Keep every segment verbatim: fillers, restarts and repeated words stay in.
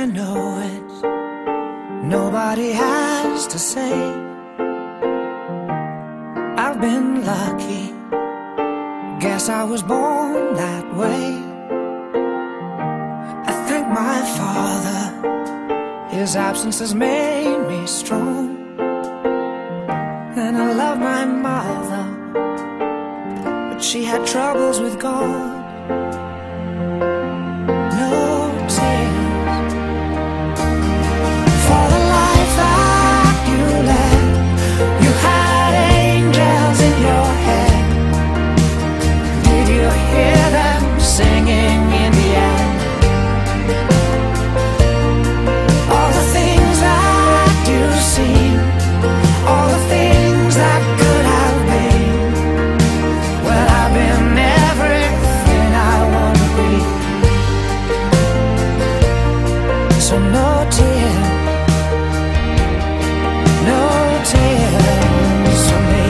know it, nobody has to say. I've been lucky, guess I was born that way. I thank my father, his absence has made me strong. And I love my mother, but she had troubles with God. No tears for the life that you led. You had angels in your head. Did you hear them singing in the end? All the things that you've seen, all the things that could have been. Well, I've been everything I want to be. So no tears, no tears for me.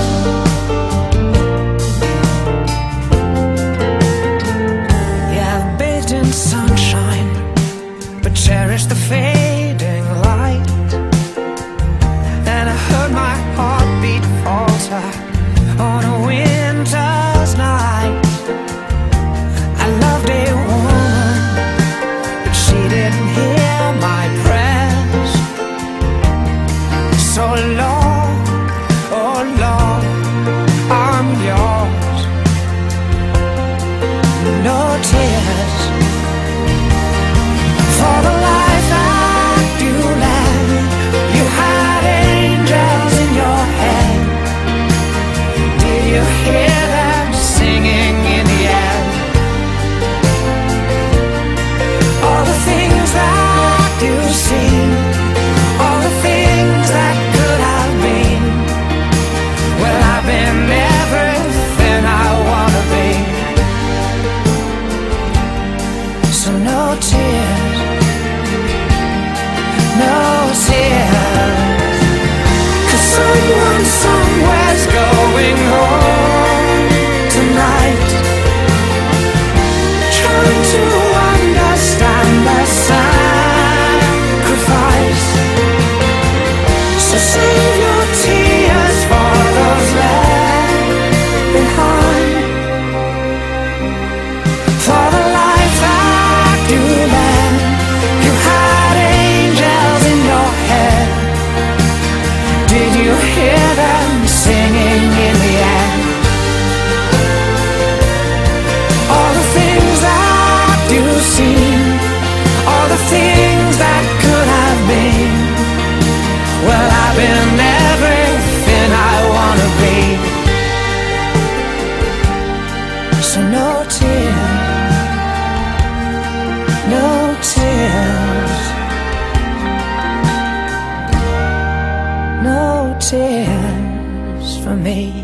Yeah, I've bathed in sunshine, but cherish the fading light. And I heard my heartbeat falter on a winter's night. I loved a woman, but she didn't hear my prayers. So Lord, oh Lord, I'm yours. No tears for the life that you led. You had angels in your head. Did you hear them singing in the air? All the things that you've seen, all the things that could have been. Well, I've been everything I wanna be. So no tears, no tears, 'cause someone somewhere's going home tonight, trying to understand the sacrifice. So save your tears for those left behind. For the life that you led, you had angels in your head. Did you hear them singing in the end? All the things that you've seen, all the things that could have been. Well, I've been everything I wanna be. So no tears, no tears, no tears for me.